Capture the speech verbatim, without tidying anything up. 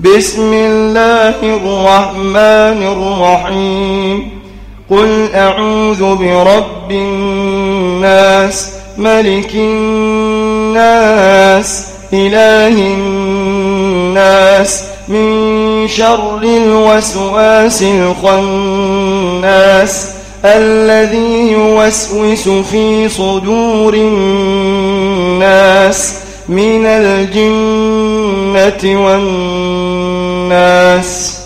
بسم الله الرحمن الرحيم قل أعوذ برب الناس ملك الناس إله الناس من شر الوسواس الخناس الذي يوسوس في صدور الناس من الجنة والناس.